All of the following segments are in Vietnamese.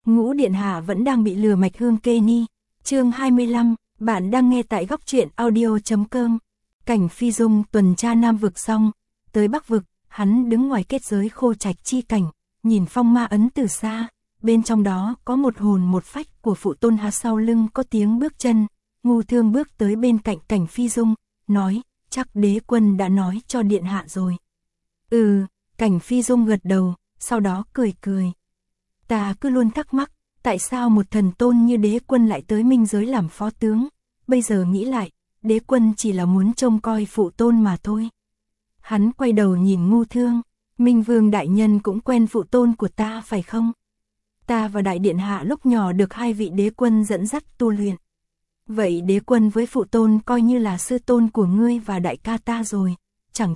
Ngũ điện hạ vẫn đang bị lừa mạch hương kê ni. Chương 25, bạn đang nghe tại góc truyện audio.com. Cảnh Phi Dung tuần tra Nam vực xong, tới Bắc vực, hắn đứng ngoài kết giới Khô Trạch chi cảnh, nhìn phong ma ấn từ xa, bên trong đó có một hồn một phách của phụ tôn Hà, sau lưng có tiếng bước chân. Ngu Thương bước tới bên cạnh Cảnh Phi Dung, nói, chắc đế quân đã nói cho điện hạ rồi. Cảnh Phi Dung gật đầu, sau đó cười cười. Ta cứ luôn thắc mắc, tại sao một thần tôn như đế quân lại tới minh giới làm phó tướng, bây giờ nghĩ lại, đế quân chỉ là muốn trông coi phụ tôn mà thôi. Hắn quay đầu nhìn Ngu Thương, Minh Vương đại nhân cũng quen phụ tôn của ta phải không? Ta và đại điện hạ lúc nhỏ được hai vị đế quân dẫn dắt tu luyện. Vậy đế quân với phụ tôn coi như là sư tôn của ngươi và đại ca ta rồi, chẳng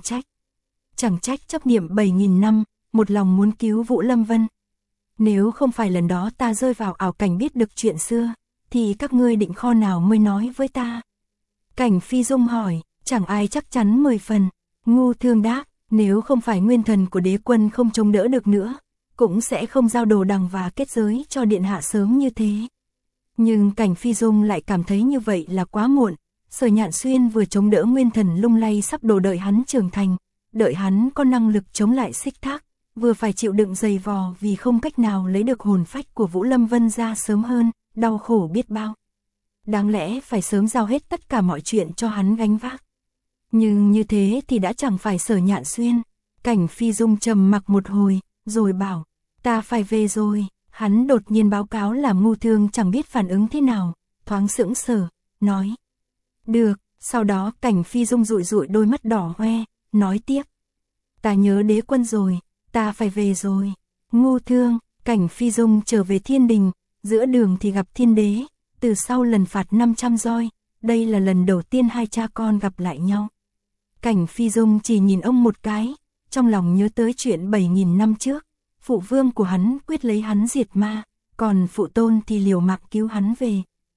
trách chấp niệm 7.000 năm, một lòng muốn cứu Vũ Lâm Vân. Nếu không phải lần đó ta rơi vào ảo cảnh biết được chuyện xưa, thì các ngươi định kho nào mới nói với ta? Cảnh Phi Dung hỏi, chẳng ai chắc chắn 10 phần. Ngu Thương đáp, nếu không phải nguyên thần của đế quân không chống đỡ được nữa, cũng sẽ không giao đồ đằng và kết giới cho điện hạ sớm như thế. Nhưng Cảnh Phi Dung lại cảm thấy như vậy là quá muộn. Sở Nhạn Xuyên vừa chống đỡ nguyên thần lung lay sắp đổ, đợi hắn trưởng thành, đợi hắn có năng lực chống lại Xích Thác, vừa phải chịu đựng dày vò vì không cách nào lấy được hồn phách của Vũ Lâm Vân ra sớm hơn, đau khổ biết bao. Đáng lẽ phải sớm giao hết tất cả mọi chuyện cho hắn gánh vác. Nhưng như thế thì đã chẳng phải Sở Nhạn Xuyên. Cảnh Phi Dung trầm mặc một hồi, rồi bảo, ta phải về rồi. Hắn đột nhiên báo cáo làm Ngu Thương chẳng biết phản ứng thế nào, thoáng sững sờ, nói, được. Sau đó Cảnh Phi Dung dụi dụi đôi mắt đỏ hoe, nói tiếp, ta nhớ đế quân rồi, ta phải về rồi. Ngu Thương, Cảnh Phi Dung trở về thiên đình, giữa đường thì gặp thiên đế. Từ sau lần phạt 500 roi, đây là lần đầu tiên hai cha con gặp lại nhau. Cảnh Phi Dung chỉ nhìn ông một cái, trong lòng nhớ tới chuyện 7.000 năm trước. Phụ vương của hắn quyết lấy hắn diệt ma, còn phụ tôn thì liều mạng cứu hắn về.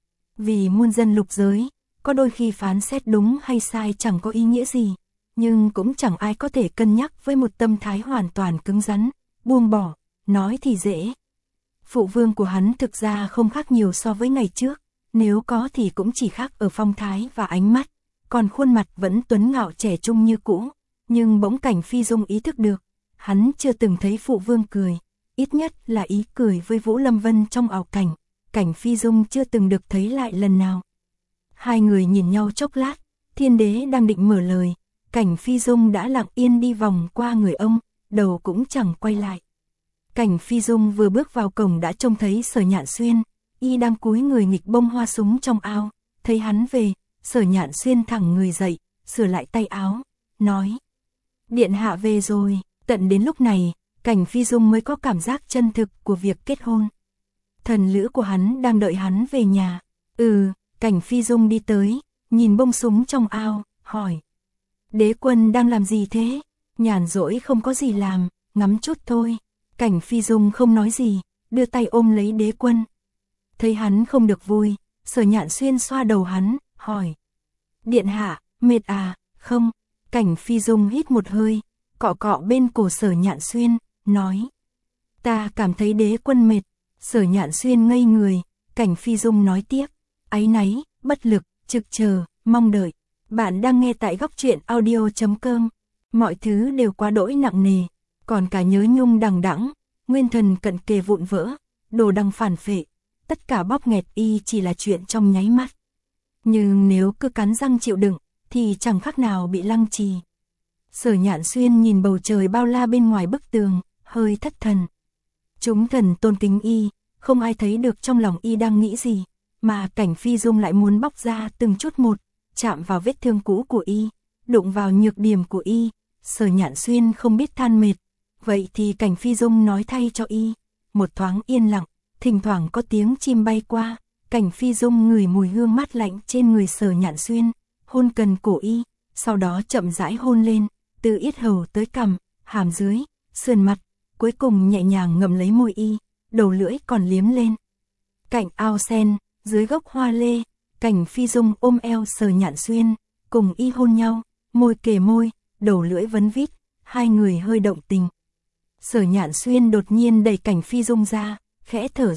Vì muôn dân lục giới, có đôi khi phán xét đúng hay sai chẳng có ý nghĩa gì, nhưng cũng chẳng ai có thể cân nhắc với một tâm thái hoàn toàn cứng rắn, buông bỏ, nói thì dễ. Phụ vương của hắn thực ra không khác nhiều so với ngày trước, nếu có thì cũng chỉ khác ở phong thái và ánh mắt, còn khuôn mặt vẫn tuấn ngạo trẻ trung như cũ. Nhưng bỗng Cảnh Phi Dung ý thức được, hắn chưa từng thấy phụ vương cười, ít nhất là ý cười với Vũ Lâm Vân trong ảo cảnh, Cảnh Phi Dung chưa từng được thấy lại lần nào. Hai người nhìn nhau chốc lát, thiên đế đang định mở lời, Cảnh Phi Dung đã lặng yên đi vòng qua người ông, đầu cũng chẳng quay lại. Cảnh Phi Dung vừa bước vào cổng đã trông thấy Sở Nhạn Xuyên, y đang cúi người nghịch bông hoa súng trong ao, thấy hắn về, Sở Nhạn Xuyên thẳng người dậy, sửa lại tay áo, nói, điện hạ về rồi. Tận đến lúc này, Cảnh Phi Dung mới có cảm giác chân thực của việc kết hôn. Thần lữ của hắn đang đợi hắn về nhà. Cảnh Phi Dung đi tới, nhìn bông súng trong ao, hỏi, đế quân đang làm gì thế? Nhàn rỗi không có gì làm, ngắm chút thôi. Cảnh Phi Dung không nói gì, đưa tay ôm lấy đế quân. Thấy hắn không được vui, Sở Nhạn Xuyên xoa đầu hắn, hỏi, điện hạ, mệt à? Không. Cảnh Phi Dung hít một hơi, cọ cọ bên cổ Sở Nhạn Xuyên, nói, ta cảm thấy đế quân mệt. Sở Nhạn Xuyên ngây người, Cảnh Phi Dung nói tiếp, áy náy, bất lực, trực chờ, mong đợi. Bạn đang nghe tại góc truyện audio.com. Mọi thứ đều quá đỗi nặng nề, còn cả nhớ nhung đằng đẵng, nguyên thần cận kề vụn vỡ, đồ đằng phản phệ, tất cả bóp nghẹt y chỉ là chuyện trong nháy mắt. Nhưng nếu cứ cắn răng chịu đựng, thì chẳng khác nào bị lăng trì. Sở Nhạn Xuyên nhìn bầu trời bao la bên ngoài bức tường, hơi thất thần. Chúng thần tôn kính y, không ai thấy được trong lòng y đang nghĩ gì, mà Cảnh Phi Dung lại muốn bóc ra từng chút một, chạm vào vết thương cũ của y, đụng vào nhược điểm của y. Sở Nhạn Xuyên không biết than mệt, vậy thì Cảnh Phi Dung nói thay cho y. Một thoáng yên lặng, thỉnh thoảng có tiếng chim bay qua, Cảnh Phi Dung ngửi mùi hương mát lạnh trên người Sở Nhạn Xuyên, hôn cần cổ y, sau đó chậm rãi hôn lên, từ yết hầu tới cằm, hàm dưới, sườn mặt, cuối cùng nhẹ nhàng ngậm lấy môi y, đầu lưỡi còn liếm lên. Cạnh ao sen, dưới gốc hoa lê, Cảnh Phi Dung ôm eo Sở Nhạn Xuyên, cùng y hôn nhau, môi kề môi, đầu lưỡi vấn vít, hai người hơi động tình. Sở Nhạn Xuyên đột nhiên đẩy Cảnh Phi Dung ra, khẽ thở dốc,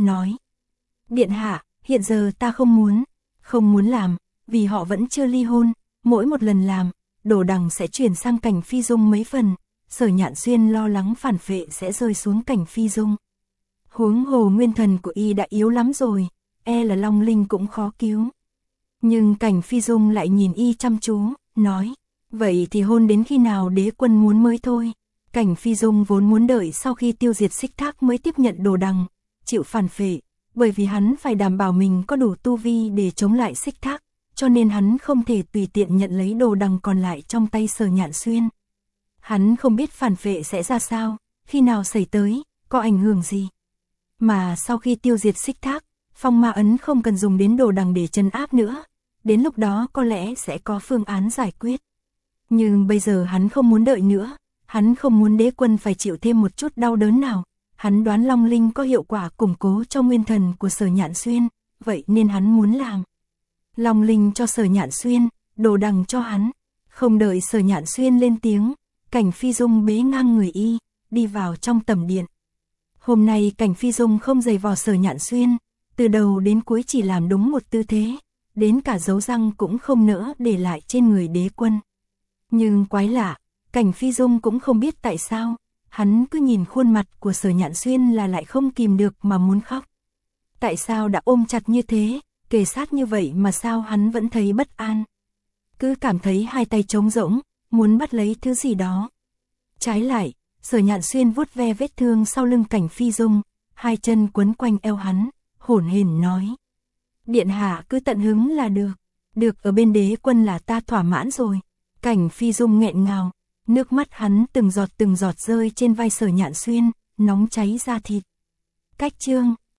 nói. Điện hạ, hiện giờ ta không muốn làm, vì họ vẫn chưa ly hôn, mỗi một lần làm, Đồ Đằng sẽ chuyển sang Cảnh Phi Dung mấy phần, Sở Nhạn Xuyên lo lắng phản phệ sẽ rơi xuống Cảnh Phi Dung. Huống hồ nguyên thần của y đã yếu lắm rồi, e là Long Linh cũng khó cứu. Nhưng Cảnh Phi Dung lại nhìn y chăm chú, nói, vậy thì hôn đến khi nào đế quân muốn mới thôi. Cảnh Phi Dung vốn muốn đợi sau khi tiêu diệt Xích Thác mới tiếp nhận Đồ Đằng, chịu phản phệ, bởi vì hắn phải đảm bảo mình có đủ tu vi để chống lại Xích Thác, cho nên hắn không thể tùy tiện nhận lấy Đồ Đằng còn lại trong tay Sở Nhạn Xuyên. Hắn không biết phản phệ sẽ ra sao, khi nào xảy tới, có ảnh hưởng gì. Mà sau khi tiêu diệt Xích Thác, phong ma ấn không cần dùng đến Đồ Đằng để trấn áp nữa, đến lúc đó có lẽ sẽ có phương án giải quyết. Nhưng bây giờ hắn không muốn đợi nữa, hắn không muốn đế quân phải chịu thêm một chút đau đớn nào. Hắn đoán Long Linh có hiệu quả củng cố cho nguyên thần của Sở Nhạn Xuyên, vậy nên hắn muốn làm. Long Linh cho Sở Nhạn Xuyên, Đồ Đằng cho hắn. Không đợi Sở Nhạn Xuyên lên tiếng, Cảnh Phi Dung bế ngang người y, đi vào trong tẩm điện. Hôm nay Cảnh Phi Dung không giày vò Sở Nhạn Xuyên, từ đầu đến cuối chỉ làm đúng một tư thế, đến cả dấu răng cũng không nỡ để lại trên người đế quân. Nhưng quái lạ, Cảnh Phi Dung cũng không biết tại sao, hắn cứ nhìn khuôn mặt của Sở Nhạn Xuyên là lại không kìm được mà muốn khóc. Tại sao đã ôm chặt như thế, kề sát như vậy mà sao hắn vẫn thấy bất an. Cứ cảm thấy hai tay trống rỗng, muốn bắt lấy thứ gì đó. Trái lại, Sở Nhạn Xuyên vuốt ve vết thương sau lưng Cảnh Phi Dung, hai chân quấn quanh eo hắn, hổn hển nói. Điện hạ cứ tận hứng là được ở bên đế quân là ta thỏa mãn rồi. Cảnh Phi Dung nghẹn ngào, nước mắt hắn từng giọt rơi trên vai Sở Nhạn Xuyên, nóng cháy da thịt. Cách chương